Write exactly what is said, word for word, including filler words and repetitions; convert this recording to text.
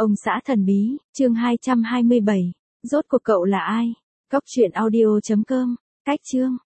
Ông xã thần bí, chương hai trăm hai mươi bảy. Rốt cuộc cậu là ai? Góc truyện audio chấm com. Cách chương.